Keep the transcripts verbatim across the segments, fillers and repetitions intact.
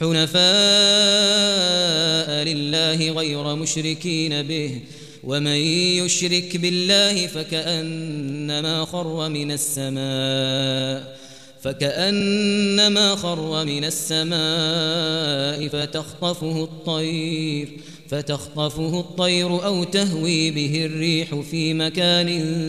حنفاء لله غير مشركين به ومن يشرك بالله فكأنما خر من السماء فكأنما خر من السماء فتخطفه الطير فتخطفه الطير أو تهوي به الريح في مكان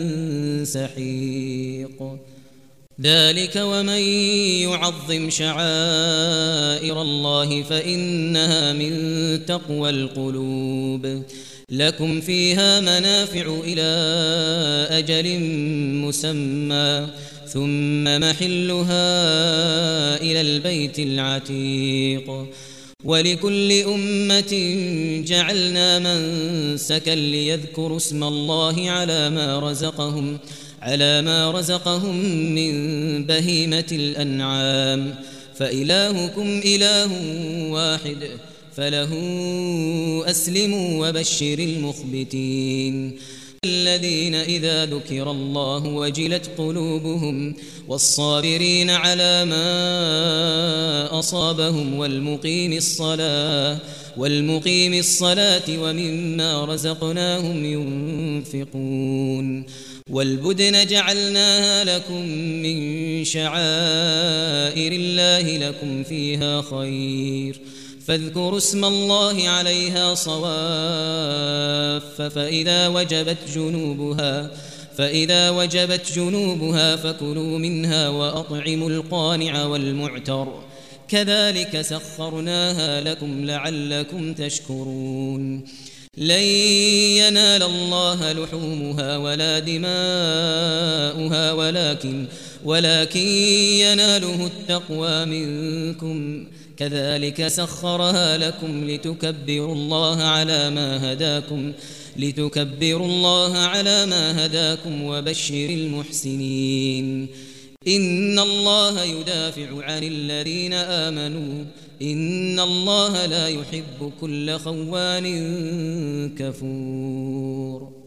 سحيق ذلك ومن يعظم شعائر الله فإنها من تقوى القلوب لكم فيها منافع إلى أجل مسمى ثم محلها إلى البيت العتيق ولكل أمة جعلنا منسكا ليذكروا اسم الله على ما رزقهم على ما رزقهم من بهيمة الأنعام فإلهكم إله واحد فله أسلموا وبشر المخبتين الذين إذا ذكر الله وجلت قلوبهم والصابرين على ما أصابهم والمقيم الصلاة والمقيم الصلاة ومما رزقناهم ينفقون والبدن جعلناها لكم من شعائر الله لكم فيها خير فاذكروا اسم الله عليها صواف فإذا وجبت جنوبها فإذا وجبت جنوبها فكلوا منها وأطعموا القانع والمعتر كذلك سخرناها لكم لعلكم تشكرون لن ينال الله لحومها ولا دماؤها ولكن ولكن يناله التقوى منكم كذلك سخرها لكم لتكبروا الله على ما هداكم لتكبروا الله على ما هداكم وبشر المحسنين إن الله يدافع عن الذين آمنوا إن الله لا يحب كل خوان كفور.